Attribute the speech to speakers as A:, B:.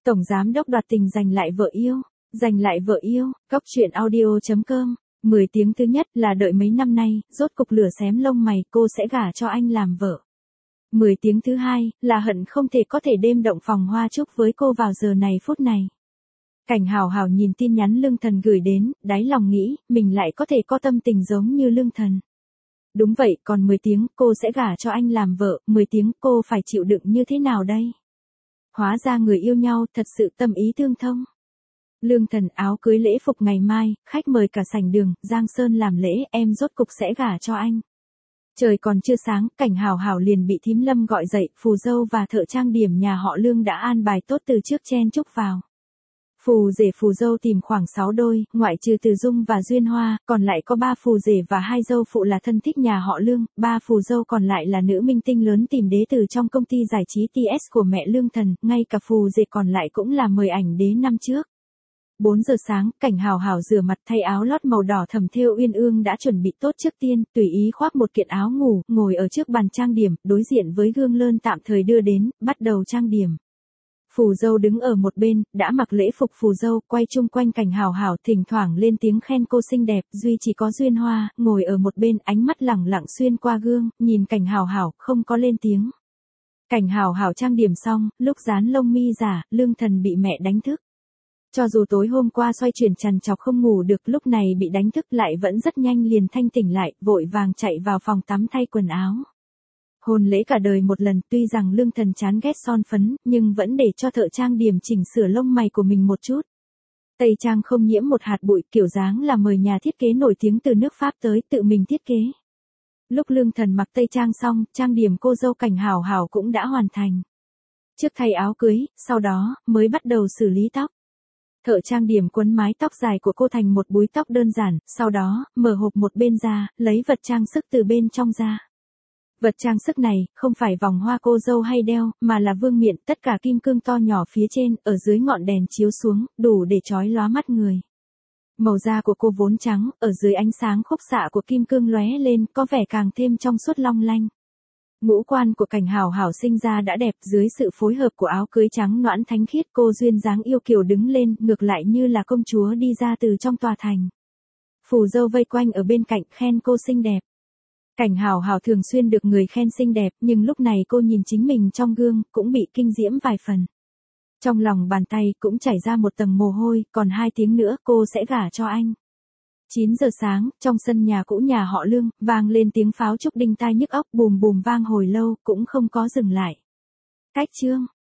A: Tổng giám đốc đoạt tình giành lại vợ yêu. Giành lại vợ yêu, Góc truyện audio.com. 10 tiếng thứ nhất là đợi mấy năm nay, rốt cục lửa xém lông mày, cô sẽ gả cho anh làm vợ. 10 tiếng thứ hai là hận không thể có thể đêm động phòng hoa chúc với cô vào giờ này phút này. Cảnh Hào Hào nhìn tin nhắn Lương Thần gửi đến, đáy lòng nghĩ, mình lại có thể có tâm tình giống như Lương Thần. Đúng vậy, còn 10 tiếng cô sẽ gả cho anh làm vợ, 10 tiếng cô phải chịu đựng như thế nào đây? Hóa ra người yêu nhau thật sự tâm ý tương thông. Lương Thần áo cưới lễ phục ngày mai, khách mời cả sảnh đường, Giang Sơn làm lễ, em rốt cục sẽ gả cho anh. Trời còn chưa sáng, Cảnh Hào Hào liền bị thím Lâm gọi dậy, phù dâu và thợ trang điểm nhà họ Lương đã an bài tốt từ trước chen chúc vào. Phù rể phù dâu tìm khoảng 6 đôi, ngoại trừ Từ Dung và Duyên Hoa, còn lại có 3 phù rể và 2 dâu phụ là thân thích nhà họ Lương, 3 phù dâu còn lại là nữ minh tinh lớn tìm đế từ trong công ty giải trí TS của mẹ Lương Thần, ngay cả phù rể còn lại cũng là mời ảnh đế năm trước. 4 giờ sáng, Cảnh Hào Hào rửa mặt thay áo lót màu đỏ thầm thêu uyên ương đã chuẩn bị tốt trước tiên, tùy ý khoác một kiện áo ngủ, ngồi ở trước bàn trang điểm, đối diện với gương lơn tạm thời đưa đến, bắt đầu trang điểm. Phù dâu đứng ở một bên, đã mặc lễ phục phù dâu, quay chung quanh Cảnh Hào Hào, thỉnh thoảng lên tiếng khen cô xinh đẹp, duy chỉ có Duyên Hoa, ngồi ở một bên, ánh mắt lẳng lặng xuyên qua gương, nhìn Cảnh Hào Hào, không có lên tiếng. Cảnh Hào Hào trang điểm xong, lúc dán lông mi giả, Lương Thần bị mẹ đánh thức. Cho dù tối hôm qua xoay chuyển trằn trọc không ngủ được, lúc này bị đánh thức lại vẫn rất nhanh liền thanh tỉnh lại, vội vàng chạy vào phòng tắm thay quần áo. Hôn lễ cả đời một lần, tuy rằng Lương Thần chán ghét son phấn, nhưng vẫn để cho thợ trang điểm chỉnh sửa lông mày của mình một chút. Tây trang không nhiễm một hạt bụi, kiểu dáng là mời nhà thiết kế nổi tiếng từ nước Pháp tới, tự mình thiết kế. Lúc Lương Thần mặc tây trang xong, trang điểm cô dâu Cảnh Hào Hào cũng đã hoàn thành. Trước thay áo cưới, sau đó, mới bắt đầu xử lý tóc. Thợ trang điểm quấn mái tóc dài của cô thành một búi tóc đơn giản, sau đó, mở hộp một bên ra, lấy vật trang sức từ bên trong ra. Vật trang sức này, không phải vòng hoa cô dâu hay đeo, mà là vương miện, tất cả kim cương to nhỏ phía trên, ở dưới ngọn đèn chiếu xuống, đủ để chói lóa mắt người. Màu da của cô vốn trắng, ở dưới ánh sáng khúc xạ của kim cương lóe lên, có vẻ càng thêm trong suốt long lanh. Ngũ quan của Cảnh Hào Hào sinh ra đã đẹp, dưới sự phối hợp của áo cưới trắng nõn thánh khiết, cô duyên dáng yêu kiều đứng lên, ngược lại như là công chúa đi ra từ trong tòa thành. Phù dâu vây quanh ở bên cạnh khen cô xinh đẹp. Cảnh Hào Hào thường xuyên được người khen xinh đẹp, nhưng lúc này cô nhìn chính mình trong gương, cũng bị kinh diễm vài phần. Trong lòng bàn tay cũng chảy ra một tầng mồ hôi, còn 2 tiếng nữa cô sẽ gả cho anh. 9 giờ sáng, trong sân nhà cũ nhà họ Lương, vang lên tiếng pháo trúc đinh tai nhức óc, bùm bùm vang hồi lâu, cũng không có dừng lại. Cách chương.